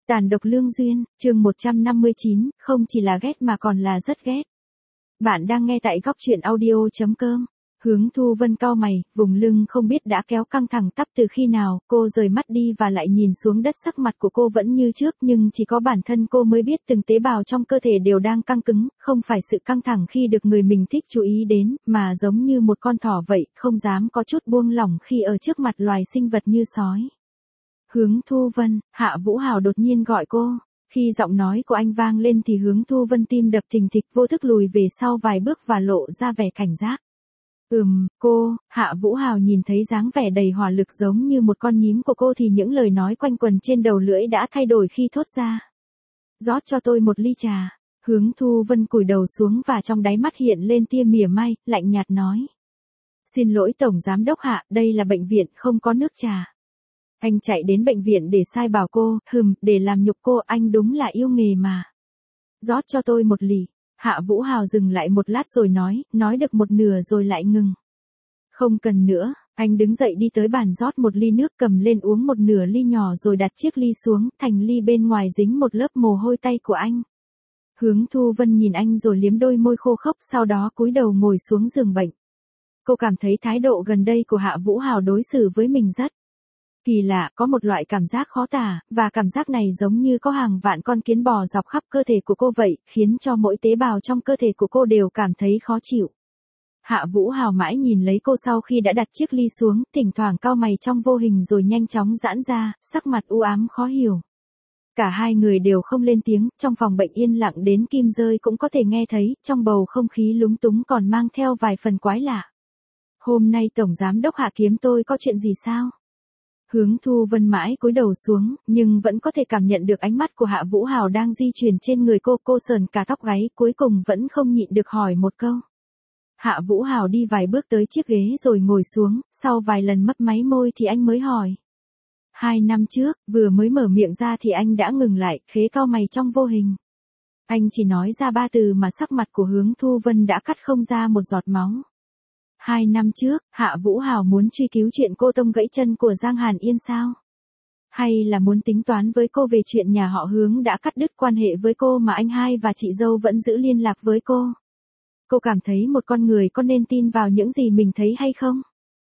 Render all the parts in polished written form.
Tàn độc lương duyên, chương 159, không chỉ là ghét mà còn là rất ghét. Bạn đang nghe tại góc truyện audio.com. Hướng Thu Vân cau mày, vùng lưng không biết đã kéo căng thẳng tắp từ khi nào, cô rời mắt đi và lại nhìn xuống đất, sắc mặt của cô vẫn như trước nhưng chỉ có bản thân cô mới biết từng tế bào trong cơ thể đều đang căng cứng, không phải sự căng thẳng khi được người mình thích chú ý đến, mà giống như một con thỏ vậy, không dám có chút buông lỏng khi ở trước mặt loài sinh vật như sói. Hướng Thu Vân, Hạ Vũ Hào đột nhiên gọi cô. Khi giọng nói của anh vang lên thì Hướng Thu Vân tim đập thình thịch, vô thức lùi về sau vài bước và lộ ra vẻ cảnh giác. Cô, Hạ Vũ Hào nhìn thấy dáng vẻ đầy hỏa lực giống như một con nhím của cô thì những lời nói quanh quần trên đầu lưỡi đã thay đổi khi thốt ra. Rót cho tôi một ly trà. Hướng Thu Vân cúi đầu xuống và trong đáy mắt hiện lên tia mỉa mai, lạnh nhạt nói. Xin lỗi Tổng Giám Đốc Hạ, đây là bệnh viện, không có nước trà. Anh chạy đến bệnh viện để sai bảo cô, để làm nhục cô, anh đúng là yêu nghề mà. Rót cho tôi một ly. Hạ Vũ Hào dừng lại một lát rồi nói được một nửa rồi lại ngừng. Không cần nữa, anh đứng dậy đi tới bàn rót một ly nước, cầm lên uống một nửa ly nhỏ rồi đặt chiếc ly xuống, thành ly bên ngoài dính một lớp mồ hôi tay của anh. Hướng Thu Vân nhìn anh rồi liếm đôi môi khô khốc, sau đó cúi đầu ngồi xuống giường bệnh. Cô cảm thấy thái độ gần đây của Hạ Vũ Hào đối xử với mình rất kỳ lạ, có một loại cảm giác khó tả, và cảm giác này giống như có hàng vạn con kiến bò dọc khắp cơ thể của cô vậy, khiến cho mỗi tế bào trong cơ thể của cô đều cảm thấy khó chịu. Hạ Vũ Hào mãi nhìn lấy cô sau khi đã đặt chiếc ly xuống, thỉnh thoảng cau mày trong vô hình rồi nhanh chóng giãn ra, sắc mặt u ám khó hiểu. Cả hai người đều không lên tiếng, trong phòng bệnh yên lặng đến kim rơi cũng có thể nghe thấy, trong bầu không khí lúng túng còn mang theo vài phần quái lạ. Hôm nay Tổng Giám Đốc Hạ kiếm tôi có chuyện gì sao? Hướng Thu Vân mãi cúi đầu xuống, nhưng vẫn có thể cảm nhận được ánh mắt của Hạ Vũ Hào đang di chuyển trên người cô sờn cả tóc gáy, cuối cùng vẫn không nhịn được hỏi một câu. Hạ Vũ Hào đi vài bước tới chiếc ghế rồi ngồi xuống, sau vài lần mấp máy môi thì anh mới hỏi. 2 năm trước, vừa mới mở miệng ra thì anh đã ngừng lại, khế cau mày trong vô hình. Anh chỉ nói ra 3 từ mà sắc mặt của Hướng Thu Vân đã cắt không ra một giọt máu. 2 năm trước, Hạ Vũ Hào muốn truy cứu chuyện cô tông gãy chân của Giang Hàn Yên sao? Hay là muốn tính toán với cô về chuyện nhà họ Hướng đã cắt đứt quan hệ với cô mà anh hai và chị dâu vẫn giữ liên lạc với cô? Cô cảm thấy một con người có nên tin vào những gì mình thấy hay không?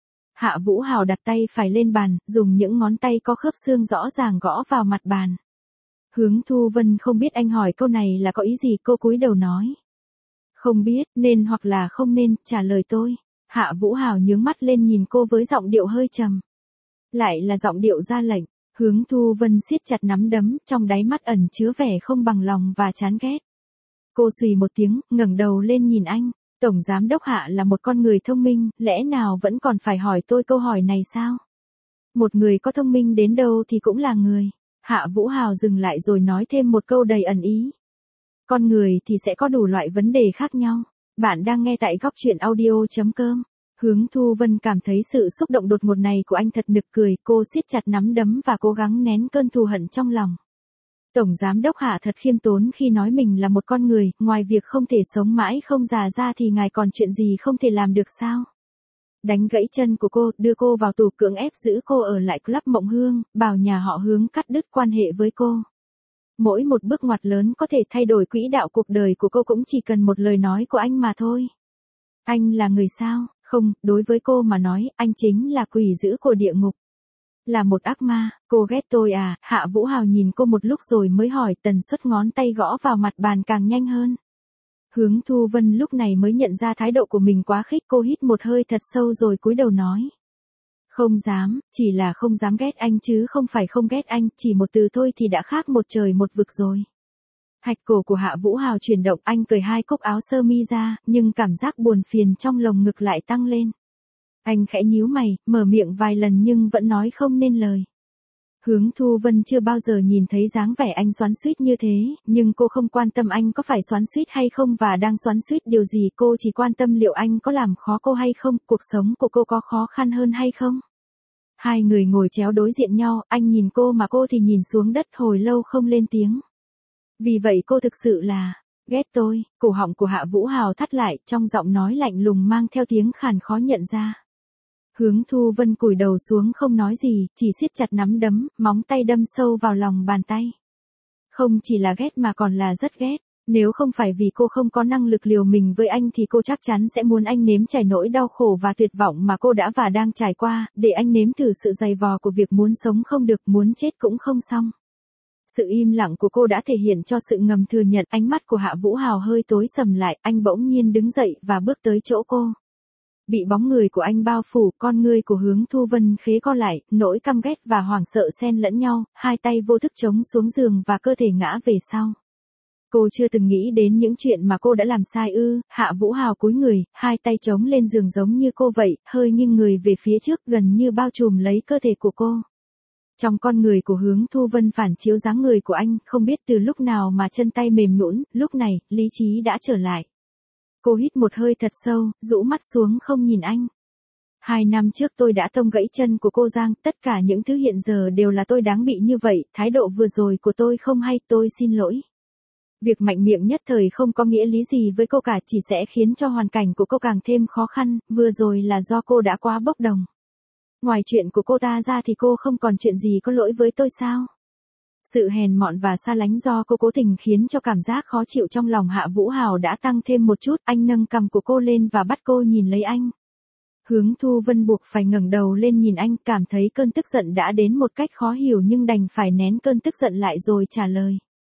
Hạ Vũ Hào đặt tay phải lên bàn, dùng những ngón tay có khớp xương rõ ràng gõ vào mặt bàn. Hướng Thu Vân không biết anh hỏi câu này là có ý gì, cô cúi đầu nói. Không biết, nên hoặc là không nên, trả lời tôi. Hạ Vũ Hào nhướng mắt lên nhìn cô với giọng điệu hơi trầm. Lại là giọng điệu ra lệnh. Hướng Thu Vân siết chặt nắm đấm, trong đáy mắt ẩn chứa vẻ không bằng lòng và chán ghét. Cô xùy một tiếng, ngẩng đầu lên nhìn anh. Tổng Giám Đốc Hạ là một con người thông minh, lẽ nào vẫn còn phải hỏi tôi câu hỏi này sao? Một người có thông minh đến đâu thì cũng là người. Hạ Vũ Hào dừng lại rồi nói thêm một câu đầy ẩn ý. Con người thì sẽ có đủ loại vấn đề khác nhau. Bạn đang nghe tại góc truyện audio.com. Hướng Thu Vân cảm thấy sự xúc động đột ngột này của anh thật nực cười, cô siết chặt nắm đấm và cố gắng nén cơn thù hận trong lòng. Tổng Giám Đốc Hạ thật khiêm tốn khi nói mình là một con người, ngoài việc không thể sống mãi không già ra thì ngài còn chuyện gì không thể làm được sao? Đánh gãy chân của cô, đưa cô vào tù, cưỡng ép giữ cô ở lại Club Mộng Hương, bảo nhà họ Hướng cắt đứt quan hệ với cô. Mỗi một bước ngoặt lớn có thể thay đổi quỹ đạo cuộc đời của cô cũng chỉ cần một lời nói của anh mà thôi. Anh là người sao? Không, đối với cô mà nói, anh chính là quỷ dữ của địa ngục. Là một ác ma, cô ghét tôi à? Hạ Vũ Hào nhìn cô một lúc rồi mới hỏi, tần suất ngón tay gõ vào mặt bàn càng nhanh hơn. Hướng Thu Vân lúc này mới nhận ra thái độ của mình quá khích, cô hít một hơi thật sâu rồi cúi đầu nói. Không dám, chỉ là không dám ghét anh chứ không phải không ghét anh, chỉ một từ thôi thì đã khác một trời một vực rồi. Hạch cổ của Hạ Vũ Hào chuyển động, anh cởi 2 cúc áo sơ mi ra, nhưng cảm giác buồn phiền trong lồng ngực lại tăng lên. Anh khẽ nhíu mày, mở miệng vài lần nhưng vẫn nói không nên lời. Hướng Thu Vân chưa bao giờ nhìn thấy dáng vẻ anh xoắn xuýt như thế, nhưng cô không quan tâm anh có phải xoắn xuýt hay không và đang xoắn xuýt điều gì, cô chỉ quan tâm liệu anh có làm khó cô hay không, cuộc sống của cô có khó khăn hơn hay không. Hai người ngồi chéo đối diện nhau, anh nhìn cô mà cô thì nhìn xuống đất, hồi lâu không lên tiếng. Vì vậy cô thực sự là ghét tôi. Cổ họng của Hạ Vũ Hào thắt lại, trong giọng nói lạnh lùng mang theo tiếng khàn khó nhận ra. Hướng Thu Vân cúi đầu xuống không nói gì, chỉ siết chặt nắm đấm, móng tay đâm sâu vào lòng bàn tay. Không chỉ là ghét mà còn là rất ghét. Nếu không phải vì cô không có năng lực liều mình với anh thì cô chắc chắn sẽ muốn anh nếm trải nỗi đau khổ và tuyệt vọng mà cô đã và đang trải qua, để anh nếm thử sự dày vò của việc muốn sống không được, muốn chết cũng không xong. Sự im lặng của cô đã thể hiện cho sự ngầm thừa nhận. Ánh mắt của Hạ Vũ Hào hơi tối sầm lại, anh bỗng nhiên đứng dậy và bước tới chỗ cô. Bị bóng người của anh bao phủ, con ngươi của Hướng Thu Vân khế co lại, nỗi căm ghét và hoảng sợ xen lẫn nhau, hai tay vô thức chống xuống giường và cơ thể ngã về sau. Cô chưa từng nghĩ đến những chuyện mà cô đã làm sai ư? Hạ Vũ Hào cúi người, hai tay chống lên giường giống như cô vậy, hơi nghiêng người về phía trước gần như bao trùm lấy cơ thể của cô. Trong con người của Hướng Thu Vân phản chiếu dáng người của anh, không biết từ lúc nào mà chân tay mềm nhũn, lúc này, lý trí đã trở lại. Cô hít một hơi thật sâu, rũ mắt xuống không nhìn anh. 2 năm trước tôi đã tông gãy chân của cô Giang, tất cả những thứ hiện giờ đều là tôi đáng bị như vậy, thái độ vừa rồi của tôi không hay, tôi xin lỗi. Việc mạnh miệng nhất thời không có nghĩa lý gì với cô cả, chỉ sẽ khiến cho hoàn cảnh của cô càng thêm khó khăn, vừa rồi là do cô đã quá bốc đồng. Ngoài chuyện của cô ta ra thì cô không còn chuyện gì có lỗi với tôi sao? Sự hèn mọn và xa lánh do cô cố tình khiến cho cảm giác khó chịu trong lòng Hạ Vũ Hào đã tăng thêm một chút, anh nâng cằm của cô lên và bắt cô nhìn lấy anh. Hướng Thu Vân buộc phải ngẩng đầu lên nhìn anh, cảm thấy cơn tức giận đã đến một cách khó hiểu nhưng đành phải nén cơn tức giận lại rồi trả lời.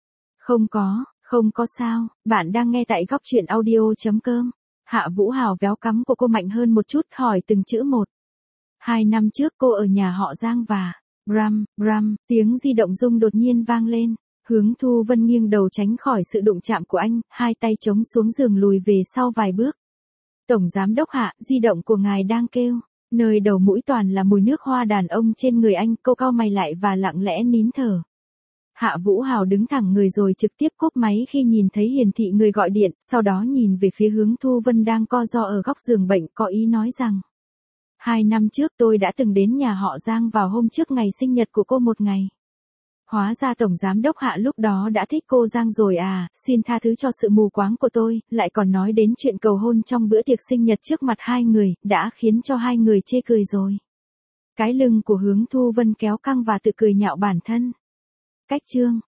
Không có sao, bạn đang nghe tại góc truyện audio.com. Hạ Vũ Hào véo cằm của cô mạnh hơn một chút, hỏi từng chữ một. 2 năm trước cô ở nhà họ Giang và... Bram, tiếng di động rung đột nhiên vang lên. Hướng Thu Vân nghiêng đầu tránh khỏi sự đụng chạm của anh, hai tay chống xuống giường lùi về sau vài bước. Tổng giám đốc Hạ, di động của ngài đang kêu. Nơi đầu mũi toàn là mùi nước hoa đàn ông trên người anh, cô cau mày lại và lặng lẽ nín thở. Hạ Vũ Hào đứng thẳng người rồi trực tiếp cúp máy khi nhìn thấy hiển thị người gọi điện, sau đó nhìn về phía Hướng Thu Vân đang co ro ở góc giường bệnh, có ý nói rằng. 2 năm trước tôi đã từng đến nhà họ Giang vào hôm trước ngày sinh nhật của cô một ngày. Hóa ra tổng giám đốc Hạ lúc đó đã thích cô Giang rồi à, xin tha thứ cho sự mù quáng của tôi, lại còn nói đến chuyện cầu hôn trong bữa tiệc sinh nhật trước mặt hai người, đã khiến cho hai người chê cười rồi. Cái lưng của Hướng Thu Vân kéo căng và tự cười nhạo bản thân. Cách chương